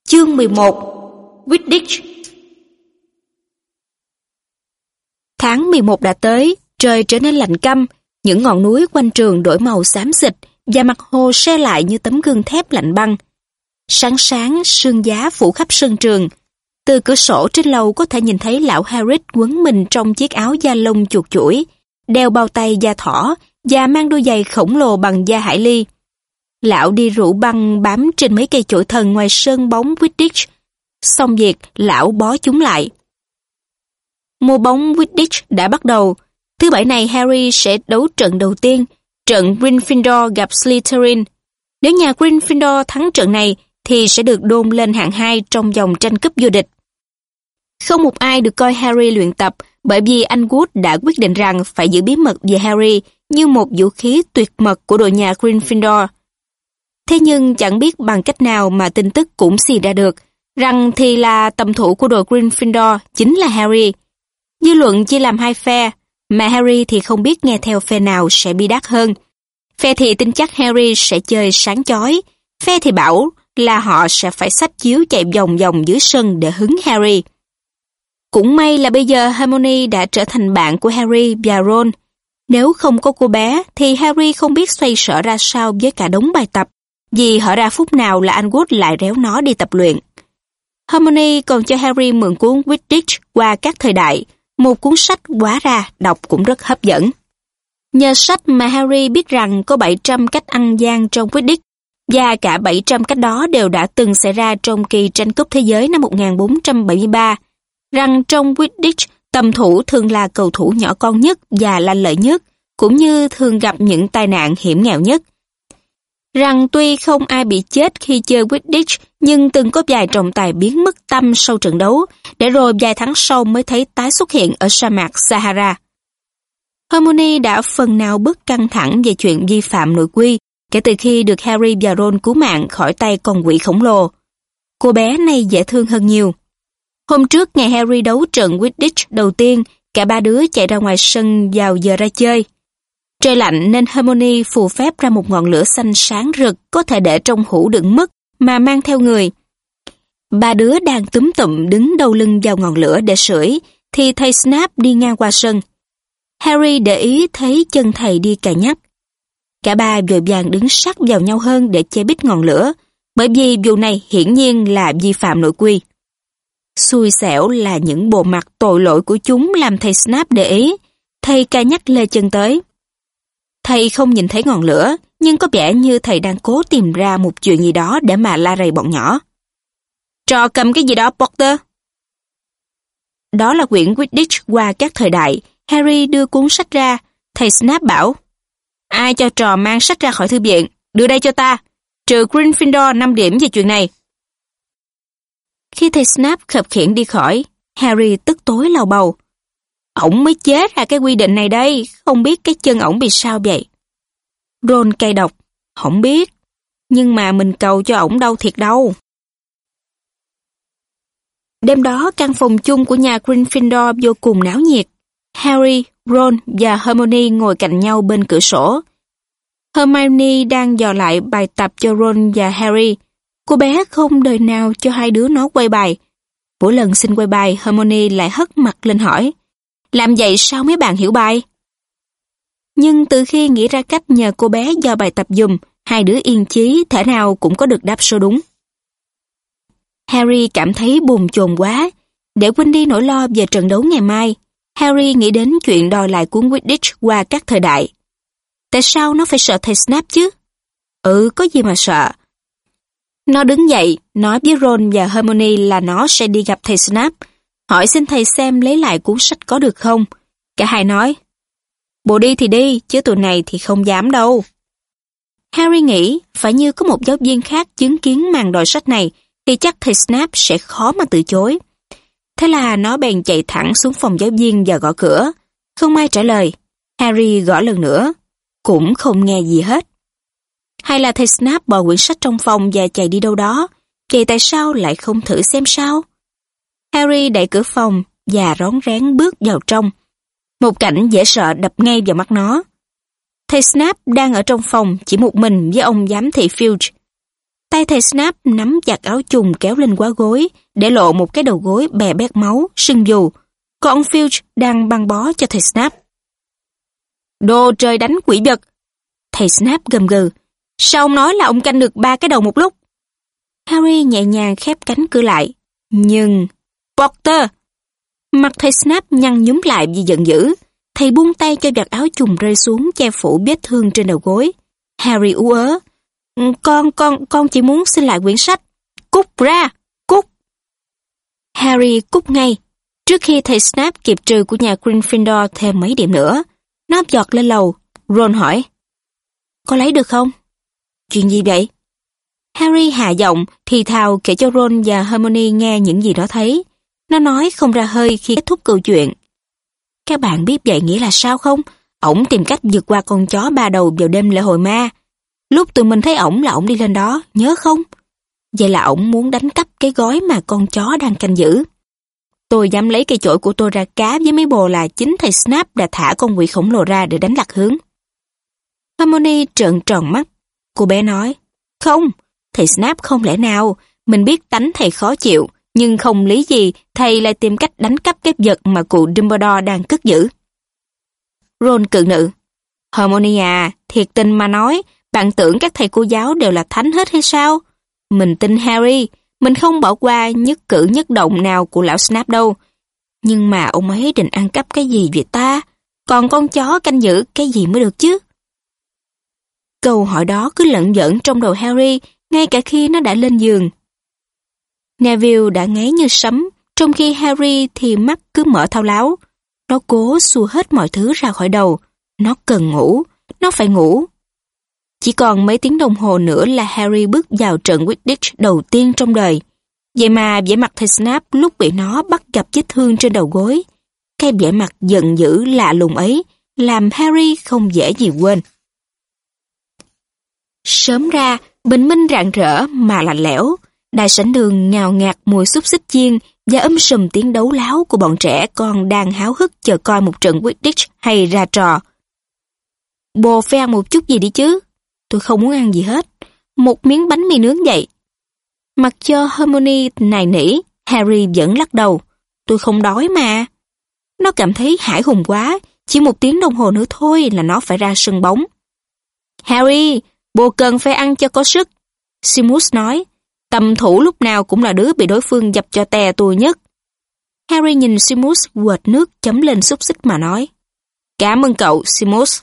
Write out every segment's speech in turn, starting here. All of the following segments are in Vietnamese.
Chương 11. Quidditch. Tháng 11 đã tới, trời trở nên lạnh căm, những ngọn núi quanh trường đổi màu xám xịt và mặt hồ se lại như tấm gương thép lạnh băng. Sáng sáng, sương giá phủ khắp sân trường. Từ cửa sổ trên lầu có thể nhìn thấy lão Hagrid quấn mình trong chiếc áo da lông chuột chuỗi, đeo bao tay da thỏ và mang đôi giày khổng lồ bằng da hải ly. Lão đi rủ băng bám trên mấy cây chổi thần ngoài sân bóng Quidditch. Xong việc, lão bó chúng lại. Mùa bóng Quidditch đã bắt đầu. Thứ Bảy này Harry sẽ đấu trận đầu tiên, trận Gryffindor gặp Slytherin. Nếu nhà Gryffindor thắng trận này thì sẽ được đôn lên hạng 2 trong vòng tranh cúp vô địch. Không một ai được coi Harry luyện tập bởi vì anh Wood đã quyết định rằng phải giữ bí mật về Harry như một vũ khí tuyệt mật của đội nhà Gryffindor. Thế nhưng chẳng biết bằng cách nào mà tin tức cũng xì ra được, rằng thì là tầm thủ của đội Gryffindor chính là Harry. Dư luận chia làm hai phe, mà Harry thì không biết nghe theo phe nào sẽ bi đát hơn. Phe thì tin chắc Harry sẽ chơi sáng chói, phe thì bảo là họ sẽ phải xách chiếu chạy vòng vòng dưới sân để hứng Harry. Cũng may là bây giờ Hermione đã trở thành bạn của Harry và Ron. Nếu không có cô bé thì Harry không biết xoay sở ra sao với cả đống bài tập, vì hở ra phút nào là anh Wood lại réo nó đi tập luyện. Hermione còn cho Harry mượn cuốn Quidditch qua các thời đại, một cuốn sách hóa ra đọc cũng rất hấp dẫn. Nhờ sách mà Harry biết rằng có 700 cách ăn gian trong Quidditch, và cả 700 cách đó đều đã từng xảy ra trong kỳ tranh cúp thế giới năm 1473, rằng trong Quidditch, tầm thủ thường là cầu thủ nhỏ con nhất và lanh lợi nhất, cũng như thường gặp những tai nạn hiểm nghèo nhất. Rằng tuy không ai bị chết khi chơi Quidditch, nhưng từng có vài trọng tài biến mất tâm sau trận đấu, để rồi vài tháng sau mới thấy tái xuất hiện ở sa mạc Sahara. Hermione đã phần nào bớt căng thẳng về chuyện vi phạm nội quy, kể từ khi được Harry và Ron cứu mạng khỏi tay con quỷ khổng lồ. Cô bé này dễ thương hơn nhiều. Hôm trước ngày Harry đấu trận Quidditch đầu tiên, cả ba đứa chạy ra ngoài sân vào giờ ra chơi. Trời lạnh nên Hermione phù phép ra một ngọn lửa xanh sáng rực có thể để trong hũ đựng mứt mà mang theo người. Ba đứa đang túm tụm đứng đầu lưng vào ngọn lửa để sưởi, thì thầy Snape đi ngang qua sân. Harry để ý thấy chân thầy đi cà nhắc. Cả ba vội vàng đứng sát vào nhau hơn để che bít ngọn lửa, bởi vì vụ này hiển nhiên là vi phạm nội quy. Xui xẻo là những bộ mặt tội lỗi của chúng làm thầy Snape để ý. Thầy cà nhắc lê chân tới. Thầy không nhìn thấy ngọn lửa, nhưng có vẻ như thầy đang cố tìm ra một chuyện gì đó để mà la rầy bọn nhỏ. Trò cầm cái gì đó, Potter? Đó là quyển Quidditch qua các thời đại. Harry đưa cuốn sách ra. Thầy Snape bảo, ai cho trò mang sách ra khỏi thư viện? Đưa đây cho ta. Trừ Gryffindor 5 điểm về chuyện này. Khi thầy Snape khập khiễng đi khỏi, Harry tức tối lầu bầu. Ổng mới chế ra cái quy định này đây, không biết cái chân ổng bị sao vậy. Ron cay độc, không biết, nhưng mà mình cầu cho ổng đâu thiệt đâu. Đêm đó, căn phòng chung của nhà Gryffindor vô cùng náo nhiệt. Harry, Ron và Hermione ngồi cạnh nhau bên cửa sổ. Hermione đang dò lại bài tập cho Ron và Harry. Cô bé không đời nào cho hai đứa nó quay bài. Mỗi lần xin quay bài, Hermione lại hất mặt lên hỏi, làm vậy sao mấy bạn hiểu bài? Nhưng từ khi nghĩ ra cách nhờ cô bé dò bài tập giùm, hai đứa yên chí thể nào cũng có được đáp số đúng. Harry cảm thấy bồn chồn quá. Để quên đi nỗi lo về trận đấu ngày mai, Harry nghĩ đến chuyện đòi lại cuốn Quidditch qua các thời đại. Tại sao nó phải sợ thầy Snape chứ? Có gì mà sợ. Nó đứng dậy, nói với Ron và Hermione là nó sẽ đi gặp thầy Snape, hỏi xin thầy xem lấy lại cuốn sách có được không. Cả hai nói, bộ đi thì đi, chứ tụi này thì không dám đâu. Harry nghĩ, phải như có một giáo viên khác chứng kiến màn đòi sách này, thì chắc thầy Snape sẽ khó mà từ chối. Thế là nó bèn chạy thẳng xuống phòng giáo viên và gõ cửa. Không ai trả lời. Harry gõ lần nữa, cũng không nghe gì hết. Hay là thầy Snape bỏ quyển sách trong phòng và chạy đi đâu đó, vậy tại sao lại không thử xem sao? Harry đẩy cửa phòng và rón rén bước vào trong. Một cảnh dễ sợ đập ngay vào mắt nó. Thầy Snape đang ở trong phòng chỉ một mình với ông giám thị Filch. Tay thầy Snape nắm chặt áo chùng kéo lên quá gối, để lộ một cái đầu gối bè bét máu, sưng dù. Còn ông Filch đang băng bó cho thầy Snape. Đồ trời đánh quỷ vật! Thầy Snape gầm gừ. Sao ông nói là ông canh được 3 cái đầu một lúc? Harry nhẹ nhàng khép cánh cửa lại. Nhưng... Potter! Mặt thầy Snape nhăn nhúm lại vì giận dữ. Thầy buông tay cho vạt áo chùng rơi xuống che phủ vết thương trên đầu gối. Harry ú ớ. Con chỉ muốn xin lại quyển sách. Cút ra! Cút! Harry cút ngay. Trước khi thầy Snape kịp trừ của nhà Gryffindor thêm mấy điểm nữa, nó giọt lên lầu. Ron hỏi. Có lấy được không? Chuyện gì vậy? Harry hạ giọng thì thào kể cho Ron và Hermione nghe những gì nó thấy. Nó nói không ra hơi khi kết thúc câu chuyện. Các bạn biết vậy nghĩa là sao không? Ổng tìm cách vượt qua con chó 3 đầu vào đêm lễ hội ma. Lúc tụi mình thấy ổng là ổng đi lên đó, nhớ không? Vậy là ổng muốn đánh cắp cái gói mà con chó đang canh giữ. Tôi dám lấy cây chổi của tôi ra cá với mấy bồ là chính thầy Snape đã thả con quỷ khổng lồ ra để đánh lạc hướng. Hermione trợn tròn mắt. Cô bé nói, không, thầy Snape không lẽ nào. Mình biết tánh thầy khó chịu, nhưng không lý gì thầy lại tìm cách đánh cắp cái vật mà cụ Dumbledore đang cất giữ. Ron cự nữ. Hermione à, thiệt tình mà nói, bạn tưởng các thầy cô giáo đều là thánh hết hay sao? Mình tin Harry, mình không bỏ qua nhất cử nhất động nào của lão Snape đâu. Nhưng mà ông ấy định ăn cắp cái gì vậy ta? Còn con chó canh giữ cái gì mới được chứ? Câu hỏi đó cứ lẩn vẩn trong đầu Harry, ngay cả khi nó đã lên giường. Neville đã ngáy như sấm, trong khi Harry thì mắt cứ mở thao láo. Nó cố xua hết mọi thứ ra khỏi đầu. Nó cần ngủ, nó phải ngủ. Chỉ còn mấy tiếng đồng hồ nữa là Harry bước vào trận Quidditch đầu tiên trong đời. Vậy mà vẻ mặt thầy Snape lúc bị nó bắt gặp vết thương trên đầu gối. Cái vẻ mặt giận dữ lạ lùng ấy làm Harry không dễ gì quên. Sớm ra, bình minh rạng rỡ mà lạnh lẽo. Đại sảnh đường ngào ngạt mùi xúc xích chiên và sùm tiếng đấu láo của bọn trẻ con đang háo hức chờ coi một trận Quidditch hay ra trò. Bồ phải ăn một chút gì đi chứ? Tôi không muốn ăn gì hết. Một miếng bánh mì nướng vậy. Mặc cho Hermione nài nỉ, Harry vẫn lắc đầu. Tôi không đói mà. Nó cảm thấy hãi hùng quá. Chỉ 1 tiếng đồng hồ nữa thôi là nó phải ra sân bóng. Harry, bồ cần phải ăn cho có sức. Seamus nói. Tầm thủ lúc nào cũng là đứa bị đối phương dập cho tè tui nhất. Harry nhìn Seamus quệt nước chấm lên xúc xích mà nói. Cảm ơn cậu, Seamus.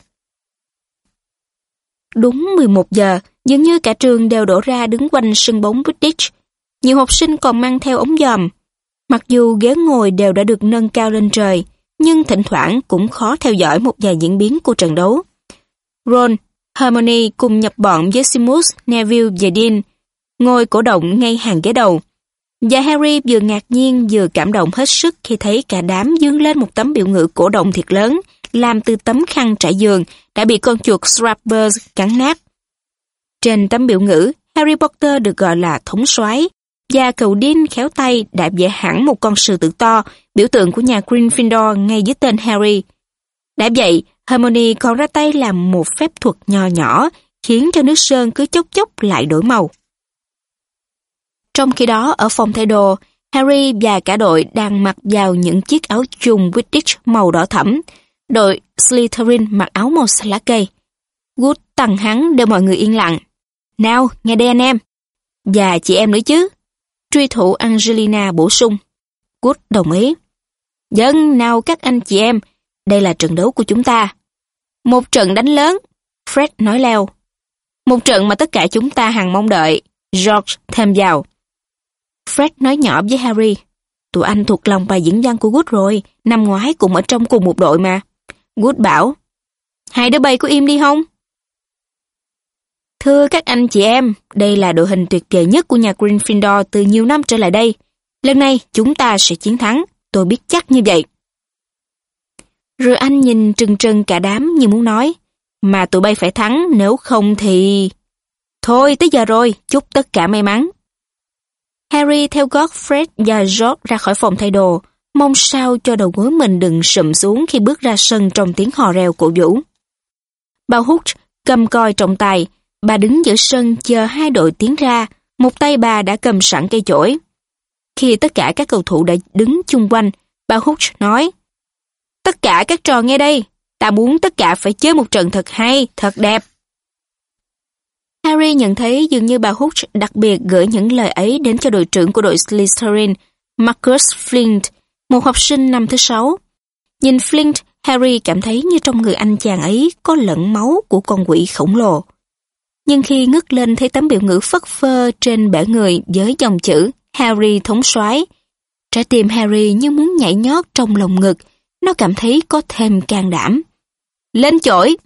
Đúng 11 giờ, dường như cả trường đều đổ ra đứng quanh sân bóng Quidditch. Nhiều học sinh còn mang theo ống dòm. Mặc dù ghế ngồi đều đã được nâng cao lên trời, nhưng thỉnh thoảng cũng khó theo dõi một vài diễn biến của trận đấu. Ron, Hermione cùng nhập bọn với Seamus, Neville và Dean, ngồi cổ động ngay hàng ghế đầu. Và Harry vừa ngạc nhiên vừa cảm động hết sức khi thấy cả đám dương lên một tấm biểu ngữ cổ động thiệt lớn, làm từ tấm khăn trải giường, đã bị con chuột Scrappers cắn nát. Trên tấm biểu ngữ, Harry Potter được gọi là thống soái, và cậu Dean khéo tay đã vẽ hẳn một con sư tử to, biểu tượng của nhà Gryffindor ngay dưới tên Harry. Đã vậy, Hermione còn ra tay làm một phép thuật nho nhỏ, khiến cho nước sơn cứ chốc chốc lại đổi màu. Trong khi đó, ở phòng thay đồ, Harry và cả đội đang mặc vào những chiếc áo chùng Quidditch màu đỏ thẫm. Đội Slytherin mặc áo màu xanh lá cây. Good tằng hắn để mọi người yên lặng. Nào, nghe đây anh em. Và chị em nữa chứ. Truy thủ Angelina bổ sung. Good đồng ý. Dân, nào các anh chị em, đây là trận đấu của chúng ta. Một trận đánh lớn, Fred nói leo. Một trận mà tất cả chúng ta hằng mong đợi, George thêm vào. Fred nói nhỏ với Harry. Tụi anh thuộc lòng bài diễn văn của Good rồi, năm ngoái cũng ở trong cùng một đội mà. Good bảo, hai đứa bay có im đi không? Thưa các anh chị em, đây là đội hình tuyệt vời nhất của nhà Gryffindor từ nhiều năm trở lại đây. Lần này chúng ta sẽ chiến thắng, tôi biết chắc như vậy. Rồi anh nhìn trừng trừng cả đám như muốn nói, mà tụi bay phải thắng, nếu không thì... Thôi tới giờ rồi, chúc tất cả may mắn. Harry theo gót Fred và George ra khỏi phòng thay đồ, mong sao cho đầu gối mình đừng sụm xuống khi bước ra sân trong tiếng hò reo cổ vũ. Bà Hooch cầm còi trọng tài, bà đứng giữa sân chờ hai đội tiến ra, một tay bà đã cầm sẵn cây chổi. Khi tất cả các cầu thủ đã đứng chung quanh, bà Hooch nói, tất cả các trò nghe đây, ta muốn tất cả phải chơi một trận thật hay, thật đẹp. Harry nhận thấy dường như bà Hooch đặc biệt gửi những lời ấy đến cho đội trưởng của đội Slytherin, Marcus Flint, một học sinh năm thứ 6. Nhìn Flint, Harry cảm thấy như trong người anh chàng ấy có lẫn máu của con quỷ khổng lồ. Nhưng khi ngước lên thấy tấm biểu ngữ phất phơ trên bể người với dòng chữ Harry thống soái, trái tim Harry như muốn nhảy nhót trong lồng ngực, nó cảm thấy có thêm can đảm. Lên chổi!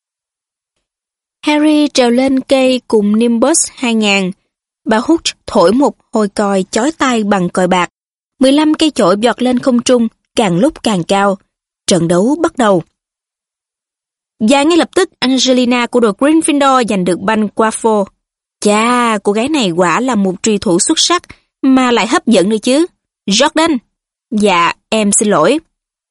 Harry trèo lên cây cùng Nimbus 2000. Bà Hooch thổi một hồi còi chói tai bằng còi bạc. 15 cây chổi giọt lên không trung, càng lúc càng cao. Trận đấu bắt đầu. Và ngay lập tức Angelina của đội Gryffindor giành được banh Quaffle. Chà, cô gái này quả là một truy thủ xuất sắc, mà lại hấp dẫn nữa chứ. Jordan! Dạ, em xin lỗi.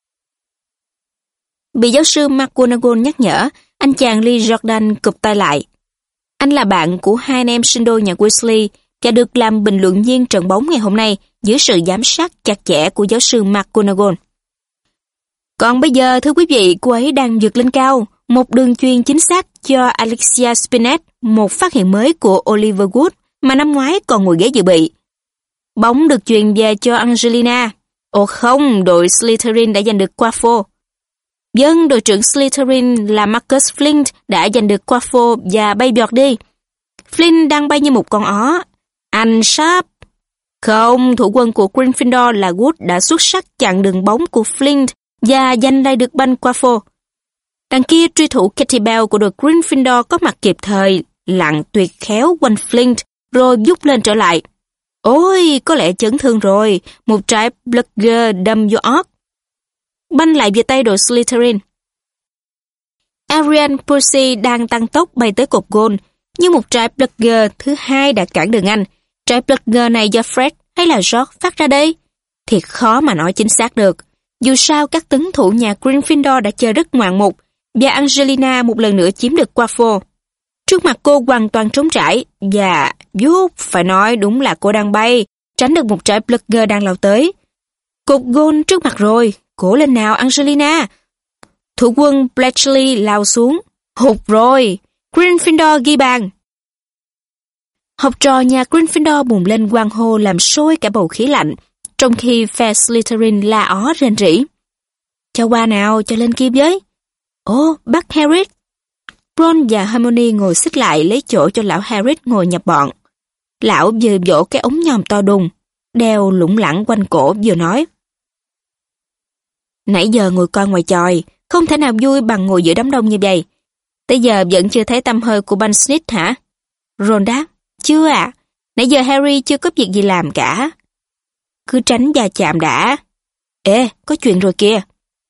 Bị giáo sư McGonagall nhắc nhở, anh chàng Lee Jordan cụp tay lại. Anh là bạn của hai anh em sinh đôi nhà Weasley và được làm bình luận viên trận bóng ngày hôm nay dưới sự giám sát chặt chẽ của giáo sư McGonagall. Còn bây giờ, thưa quý vị, cô ấy đang vượt lên cao, một đường chuyền chính xác cho Alexia Spinnet, một phát hiện mới của Oliver Wood mà năm ngoái còn ngồi ghế dự bị. Bóng được chuyền về cho Angelina. Ồ không, đội Slytherin đã giành được Quaffle. Vâng, đội trưởng Slytherin là Marcus Flint đã giành được Quaffle và bay vọt đi. Flint đang bay như một con ó. Anh sắp. Không, thủ quân của Gryffindor là Wood đã xuất sắc chặn đường bóng của Flint và giành lại được banh Quaffle. Đằng kia, truy thủ Katie Bell của đội Gryffindor có mặt kịp thời, lặn tuyệt khéo quanh Flint, rồi vút lên trở lại. Ôi, có lẽ chấn thương rồi, một trái Bludger đâm vô ót. Banh lại về tay đội Slytherin. Arian Percy đang tăng tốc bay tới cột gôn, nhưng một trái Bludger thứ hai đã cản đường anh. Trái Bludger này do Fred hay là George phát ra đây? Thiệt khó mà nói chính xác được. Dù sao, các tấn thủ nhà Gryffindor đã chơi rất ngoạn mục, và Angelina một lần nữa chiếm được Quaffle. Trước mặt cô hoàn toàn trống trải, và phải nói đúng là cô đang bay, tránh được một trái Bludger đang lao tới. Cột gôn trước mặt rồi, cố lên nào Angelina. Thủ quân Bletchley lao xuống, hụt rồi, Gryffindor ghi bàn. Học trò nhà Gryffindor bùng lên hoan hô làm sôi cả bầu khí lạnh, trong khi phe Slytherin la ó rên rỉ. Cho qua nào, cho lên kia với. Ồ, bác Harry. Ron và Hermione ngồi xích lại lấy chỗ cho lão Harry ngồi nhập bọn. Lão vừa vỗ cái ống nhòm to đùng, đeo lủng lẳng quanh cổ vừa nói. Nãy giờ ngồi coi ngoài chòi, không thể nào vui bằng ngồi giữa đám đông như vậy. Tới giờ vẫn chưa thấy tăm hơi của banh Snitch hả? Ron đáp, chưa ạ. Nãy giờ Harry chưa có việc gì làm cả. Cứ tránh va chạm đã. Ê, có chuyện rồi kìa.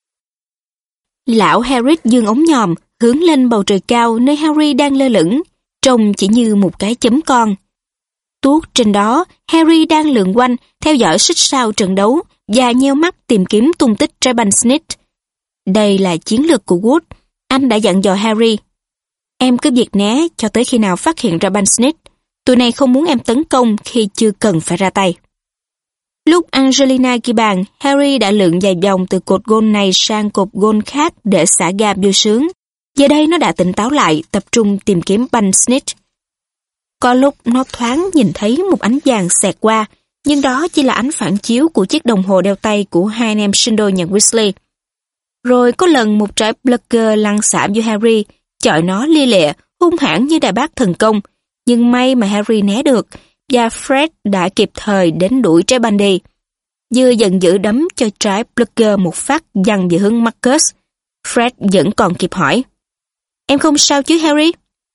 Lão Harry giương ống nhòm, hướng lên bầu trời cao nơi Harry đang lơ lửng, trông chỉ như một cái chấm con. Tuốt trên đó, Harry đang lượn quanh, theo dõi xích sao trận đấu và nheo mắt tìm kiếm tung tích trái banh Snitch. Đây là chiến lược của Wood. Anh đã dặn dò Harry. Em cứ việc né cho tới khi nào phát hiện ra banh Snitch. Tụi này không muốn em tấn công khi chưa cần phải ra tay. Lúc Angelina ghi bàn, Harry đã lượn vài vòng từ cột gôn này sang cột gôn khác để xả ga vui sướng. Giờ đây nó đã tỉnh táo lại, tập trung tìm kiếm banh Snitch. Có lúc nó thoáng nhìn thấy một ánh vàng xẹt qua, nhưng đó chỉ là ánh phản chiếu của chiếc đồng hồ đeo tay của hai anh em sinh đôi nhà Weasley. Rồi có lần một trái Bludger lăn xả vô Harry, chọi nó lia lịa, hung hãn như đại bác thần công, nhưng may mà Harry né được, và Fred đã kịp thời đến đuổi trái banh đi. Vừa giận dữ đấm cho trái Bludger một phát văng về hướng Marcus. Fred vẫn còn kịp hỏi. Em không sao chứ Harry?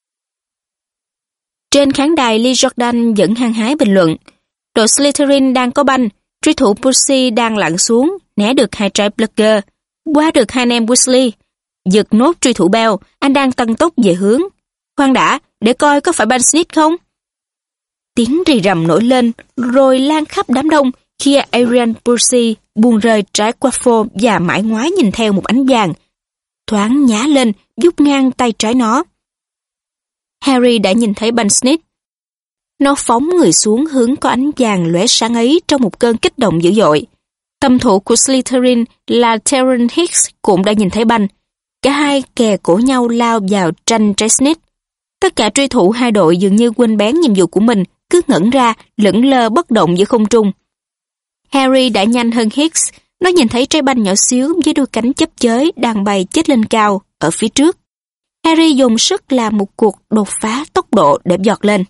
Trên khán đài, Lee Jordan vẫn hăng hái bình luận. Đội Slytherin đang có banh, truy thủ Percy đang lặn xuống, né được hai trái Bludger, qua được hai anh em Weasley. Giật nốt truy thủ Bell, anh đang tăng tốc về hướng. Khoan đã, để coi có phải banh Snitch không? Tiếng rì rầm nổi lên, rồi lan khắp đám đông khi Arian Percy buông rơi trái Quaffle và mãi ngoái nhìn theo một ánh vàng. Thoáng nhá lên, giúp ngang tay trái nó. Harry đã nhìn thấy banh Snitch. Nó phóng người xuống hướng có ánh vàng lóe sáng ấy trong một cơn kích động dữ dội. Tâm thủ của Slytherin là Terence Hicks cũng đã nhìn thấy banh. Cả hai kè cổ nhau lao vào tranh trái Snitch. Tất cả truy thủ hai đội dường như quên bén nhiệm vụ của mình, cứ ngẩn ra, lững lơ bất động giữa không trung. Harry đã nhanh hơn Hicks. Nó nhìn thấy trái banh nhỏ xíu với đôi cánh chớp chới đang bay chết lên cao ở phía trước. Harry dùng sức làm một cuộc đột phá tốc độ để giọt lên.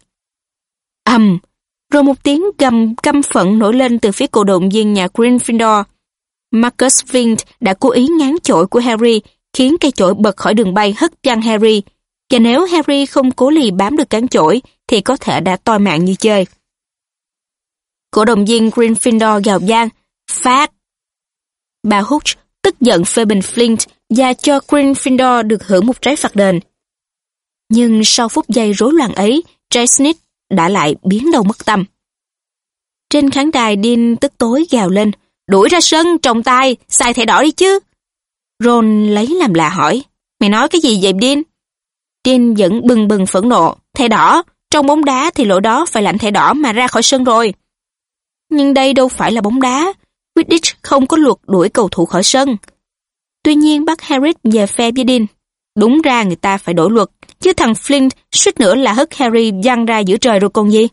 Rồi một tiếng gầm căm phẫn nổi lên từ phía cổ động viên nhà Gryffindor. Marcus Flint đã cố ý ngáng chổi của Harry, khiến cây chổi bật khỏi đường bay hất văng Harry. Và nếu Harry không cố lì bám được cán chổi, thì có thể đã toi mạng như chơi. Cổ động viên Gryffindor gào vang, phạt! Bà Hooch tức giận phê bình Flint và cho Gryffindor được hưởng một trái phạt đền. Nhưng sau phút giây rối loạn ấy, trái Snitch đã lại biến đâu mất tâm. Trên khán đài, Dean tức tối gào lên, đuổi ra sân, trọng tài, xài thẻ đỏ đi chứ. Ron lấy làm lạ hỏi, mày nói cái gì vậy Dean? Dean vẫn bừng bừng phẫn nộ, thẻ đỏ, trong bóng đá thì lỗi đó phải lãnh thẻ đỏ mà ra khỏi sân rồi. Nhưng đây đâu phải là bóng đá, Quidditch không có luật đuổi cầu thủ khỏi sân. Tuy nhiên bác Harris về phe với Dean. Đúng ra người ta phải đổi luật, chứ thằng Flint suýt nữa là hất Harry văng ra giữa trời rồi còn gì.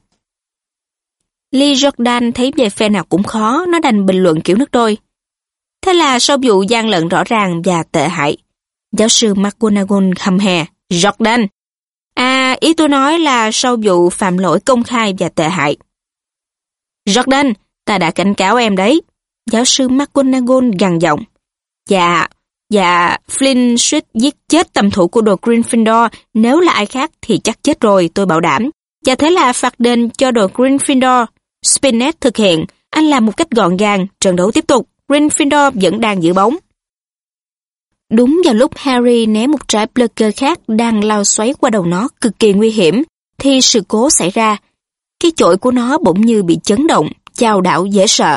Lee Jordan thấy về phe nào cũng khó, nó đành bình luận kiểu nước đôi. Thế là sau vụ gian lận rõ ràng và tệ hại, giáo sư McGonagall hầm hè, Jordan. Ý tôi nói là sau vụ phạm lỗi công khai và tệ hại. Jordan, ta đã cảnh cáo em đấy. Giáo sư McGonagall gằn giọng. Dạ, Flynn suýt giết chết tầm thủ của đội Gryffindor, nếu là ai khác thì chắc chết rồi, tôi bảo đảm. Và thế là phạt đền cho đội Gryffindor. Spinnet thực hiện, anh làm một cách gọn gàng, trận đấu tiếp tục, Gryffindor vẫn đang giữ bóng. Đúng vào lúc Harry ném một trái Blugger khác đang lao xoáy qua đầu nó cực kỳ nguy hiểm, thì sự cố xảy ra. Cái chổi của nó bỗng như bị chấn động, chao đảo dễ sợ.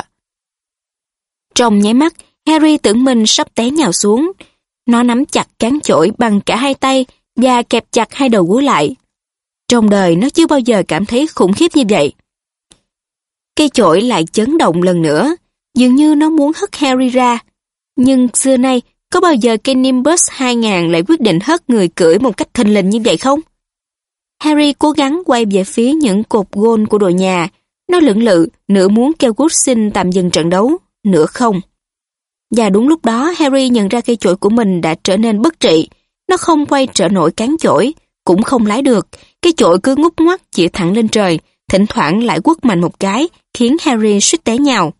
Trong nháy mắt, Harry tưởng mình sắp té nhào xuống. Nó nắm chặt cán chổi bằng cả hai tay và kẹp chặt hai đầu gối lại. Trong đời nó chưa bao giờ cảm thấy khủng khiếp như vậy. Cây chổi lại chấn động lần nữa, dường như nó muốn hất Harry ra. Nhưng xưa nay, có bao giờ cây Nimbus 2000 lại quyết định hất người cưỡi một cách thình lình như vậy không? Harry cố gắng quay về phía những cột gôn của đội nhà. Nó lưỡng lự, nửa muốn kêu Good xin tạm dừng trận đấu, nửa không. Và đúng lúc đó Harry nhận ra cây chổi của mình đã trở nên bất trị. Nó không quay trở nổi cán chổi, cũng không lái được. Cái chổi cứ ngút ngoắt chỉ thẳng lên trời, thỉnh thoảng lại quất mạnh một cái, khiến Harry suýt té nhào.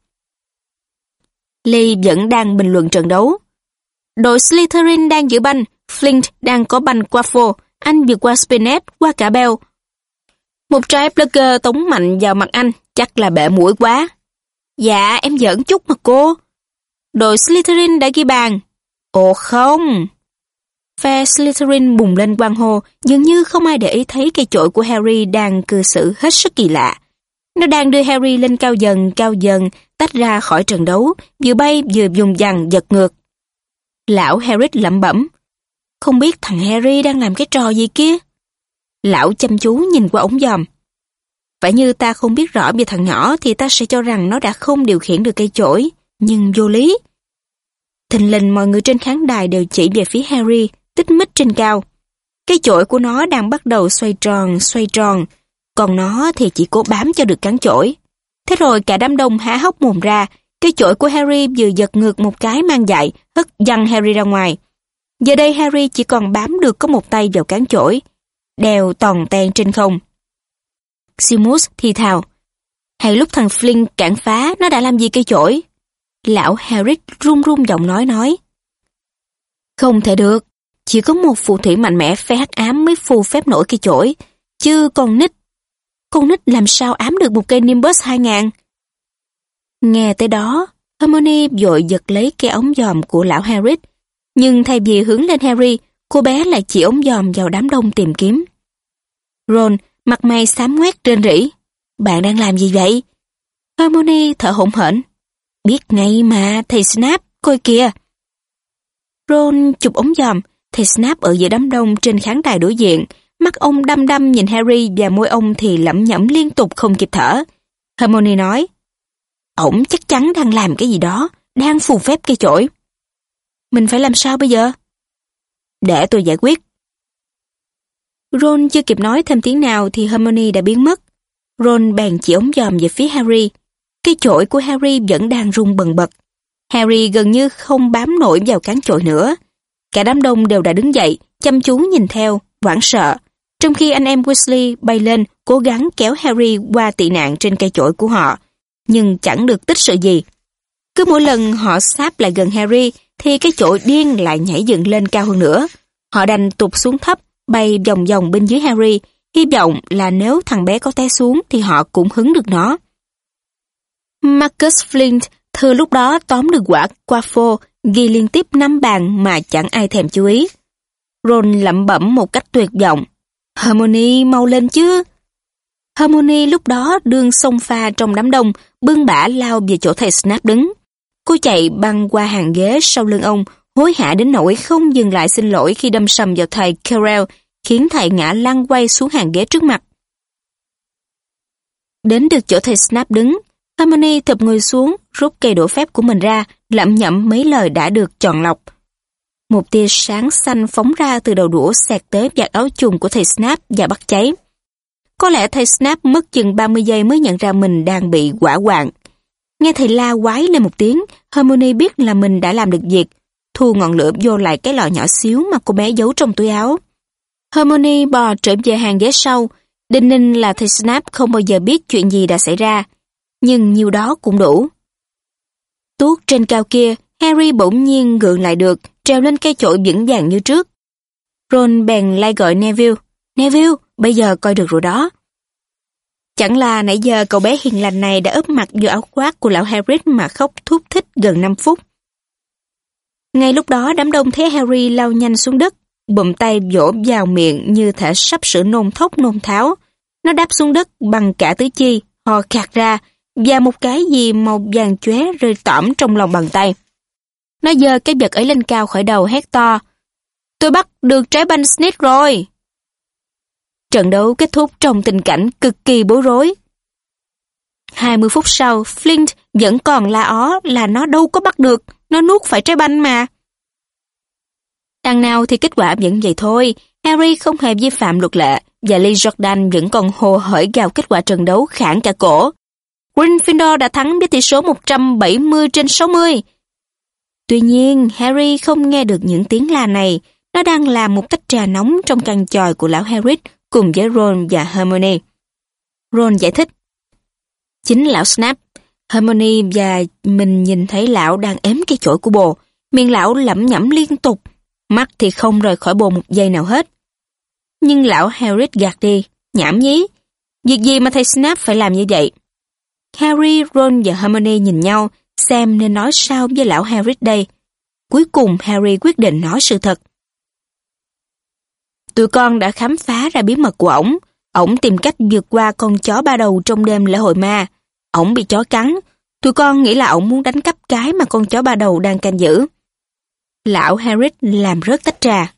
Lee vẫn đang bình luận trận đấu. Đội Slytherin đang giữ banh, Flint đang có banh qua phô, anh vượt qua Spinnet, qua cả Bell. Một trái Blugger tống mạnh vào mặt anh, chắc là bể mũi quá. Dạ, em giỡn chút mà cô. Đội Slytherin đã ghi bàn. Ồ không! Phe Slytherin bùng lên hoan hô, dường như không ai để ý thấy cây chổi của Harry đang cư xử hết sức kỳ lạ. Nó đang đưa Harry lên cao dần, tách ra khỏi trận đấu, vừa bay vừa vùng vằng giật ngược. Lão Harry lẩm bẩm. Không biết thằng Harry đang làm cái trò gì kia? Lão chăm chú nhìn qua ống dòm. Phải như ta không biết rõ về thằng nhỏ thì ta sẽ cho rằng nó đã không điều khiển được cây chổi, nhưng vô lý. Thình lình mọi người trên khán đài đều chỉ về phía Harry, tít mít trên cao. Cây chổi của nó đang bắt đầu xoay tròn, còn nó thì chỉ cố bám cho được cán chổi. Thế rồi cả đám đông há hốc mồm ra, cây chổi của Harry vừa giật ngược một cái mang dại, hất văng Harry ra ngoài. Giờ đây Harry chỉ còn bám được có một tay vào cán chổi, đèo tòn ten trên không. Seamus thì thào, hay lúc thằng Flynn cản phá, nó đã làm gì cây chổi? Lão Harry run run giọng nói. Không thể được, chỉ có một phù thủy mạnh mẽ phe hắc ám mới phù phép nổi cây chổi, chứ con nít làm sao ám được một cây Nimbus 2000? Nghe tới đó, Hermione vội giật lấy cái ống dòm của lão Harry, nhưng thay vì hướng lên Harry, cô bé lại chỉ ống dòm vào đám đông tìm kiếm. Ron, mặt mày xám ngoét rên rỉ. Bạn đang làm gì vậy? Hermione thở hổn hển. Biết ngay mà, thầy Snape, coi kìa. Ron chụp ống dòm, thầy Snape ở giữa đám đông trên khán đài đối diện, Mắt ông đăm đăm nhìn Harry và môi ông thì lẩm nhẩm liên tục không kịp thở. Hermione nói, ổng chắc chắn đang làm cái gì đó, đang phù phép cây chổi. Mình phải làm sao bây giờ? Để tôi giải quyết. Ron chưa kịp nói thêm tiếng nào thì Hermione đã biến mất. Ron bèn chỉ ống dòm về phía Harry. Cây chổi của Harry vẫn đang rung bần bật. Harry gần như không bám nổi vào cán chổi nữa. Cả đám đông đều đã đứng dậy, chăm chú nhìn theo, hoảng sợ. Trong khi anh em Weasley bay lên, cố gắng kéo Harry qua tị nạn trên cây chổi của họ. Nhưng chẳng được tích sự gì. Cứ mỗi lần họ sáp lại gần Harry, thì cái chổi điên lại nhảy dựng lên cao hơn nữa. Họ đành tụt xuống thấp, bay vòng vòng bên dưới Harry, hy vọng là nếu thằng bé có té xuống thì họ cũng hứng được nó. Marcus Flint thừa lúc đó tóm được quả Quaffle, ghi liên tiếp 5 bàn mà chẳng ai thèm chú ý. Ron lẩm bẩm một cách tuyệt vọng. Hermione mau lên chứ. Hermione lúc đó đương xông pha trong đám đông, bưng bả lao về chỗ thầy Snape đứng. Cô chạy băng qua hàng ghế sau lưng ông, hối hả đến nỗi không dừng lại xin lỗi khi đâm sầm vào thầy Quirrell, khiến thầy ngã lăn quay xuống hàng ghế trước mặt. Đến được chỗ thầy Snape đứng, Hermione thụp người xuống, rút cây đũa phép của mình ra, lẩm nhẩm mấy lời đã được chọn lọc. Một tia sáng xanh phóng ra từ đầu đũa xẹt tới vạt áo chùng của thầy Snape và bắt cháy. Có lẽ thầy Snape mất chừng 30 giây mới nhận ra mình đang bị hỏa hoạn. Nghe thầy la quái lên một tiếng, Hermione biết là mình đã làm được việc, thu ngọn lửa vô lại cái lọ nhỏ xíu mà cô bé giấu trong túi áo. Hermione bò trở về hàng ghế sau, đinh ninh là thầy Snape không bao giờ biết chuyện gì đã xảy ra, nhưng nhiêu đó cũng đủ. Tuốt trên cao kia, Harry bỗng nhiên gượng lại được, trèo lên cây chổi vững vàng như trước. Ron bèn lai gọi Neville. Neville, bây giờ coi được rồi đó. Chẳng là nãy giờ cậu bé hiền lành này đã úp mặt vô áo khoác của lão Hagrid mà khóc thút thít gần 5 phút. Ngay lúc đó đám đông thấy Harry lao nhanh xuống đất, bụm tay vỗ vào miệng như thể sắp sửa nôn thốc nôn tháo. Nó đáp xuống đất bằng cả tứ chi, ho khạc ra, và một cái gì màu vàng chóe rơi tõm trong lòng bàn tay. Nó giơ cái vật ấy lên cao khỏi đầu hét to. Tôi bắt được trái banh Snitch rồi! Trận đấu kết thúc trong tình cảnh cực kỳ bối rối. 20 phút sau, Flint vẫn còn la ó là nó đâu có bắt được, nó nuốt phải trái banh mà. Đằng nào thì kết quả vẫn vậy thôi, Harry không hề vi phạm luật lệ, và Lee Jordan vẫn còn hồ hởi gào kết quả trận đấu khản cả cổ. Gryffindor đã thắng với tỷ số 170-60. Tuy nhiên, Harry không nghe được những tiếng la này, nó đang làm một tách trà nóng trong căn chòi của lão Hagrid cùng với Ron và Hermione. Ron giải thích. Chính lão Snape, Hermione và mình nhìn thấy lão đang ếm cái chổi của bồ, miệng lão lẩm nhẩm liên tục, mắt thì không rời khỏi bồ một giây nào hết. Nhưng lão Hagrid gạt đi, nhảm nhí, việc gì mà thầy Snape phải làm như vậy? Harry, Ron và Hermione nhìn nhau, xem nên nói sao với lão Hagrid đây. Cuối cùng Harry quyết định nói sự thật. Tụi con đã khám phá ra bí mật của ổng. Ổng tìm cách vượt qua con chó ba đầu trong đêm lễ hội ma. Ổng bị chó cắn. Tụi con nghĩ là ổng muốn đánh cắp cái mà con chó ba đầu đang canh giữ. Lão Hagrid làm rớt tách trà.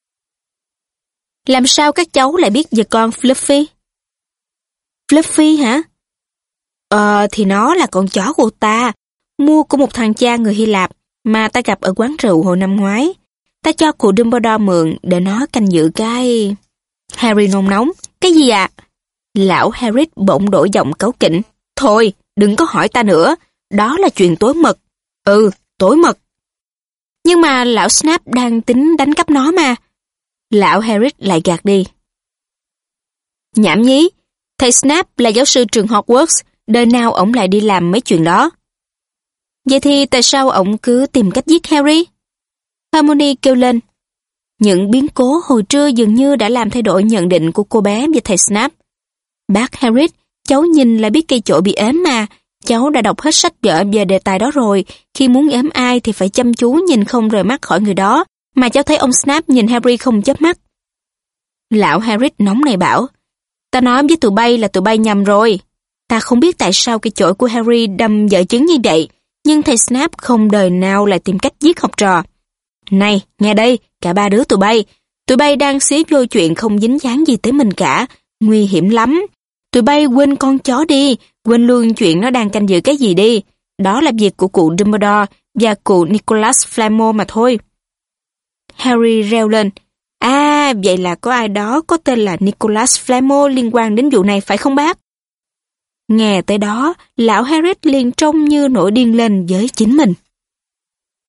Làm sao các cháu lại biết về con Fluffy? Fluffy hả? Thì nó là con chó của ta, mua của một thằng cha người Hy Lạp mà ta gặp ở quán rượu hồi năm ngoái. Ta cho cụ Dumbledore mượn để nó canh giữ cái... Harry nôn nóng. Cái gì ạ? Lão Hagrid bỗng đổi giọng cáu kỉnh. Thôi, đừng có hỏi ta nữa. Đó là chuyện tối mật. Ừ, tối mật. Nhưng mà lão Snape đang tính đánh cắp nó mà. Lão Hagrid lại gạt đi. Nhảm nhí. Thầy Snape là giáo sư trường Hogwarts. Đời nào ổng lại đi làm mấy chuyện đó? Vậy thì tại sao ổng cứ tìm cách giết Harry? Hermione kêu lên. Những biến cố hồi trưa dường như đã làm thay đổi nhận định của cô bé về thầy Snape. Bác Hagrid, cháu nhìn là biết cây chổi bị ếm mà. Cháu đã đọc hết sách vở về đề tài đó rồi. Khi muốn ếm ai thì phải chăm chú nhìn không rời mắt khỏi người đó. Mà cháu thấy ông Snape nhìn Harry không chớp mắt. Lão Hagrid nóng này bảo. Ta nói với tụi bay là tụi bay nhầm rồi. Ta không biết tại sao cây chổi của Harry đâm vợ chứng như vậy. Nhưng thầy Snape không đời nào lại tìm cách giết học trò. Này, nghe đây, cả ba đứa tụi bay. Tụi bay đang xía vô chuyện không dính dáng gì tới mình cả. Nguy hiểm lắm. Tụi bay quên con chó đi, quên luôn chuyện nó đang canh giữ cái gì đi. Đó là việc của cụ Dumbledore và cụ Nicholas Flamel mà thôi. Harry reo lên. À, vậy là có ai đó có tên là Nicholas Flamel liên quan đến vụ này phải không bác? Nghe tới đó, lão Hagrid liền trông như nổi điên lên với chính mình.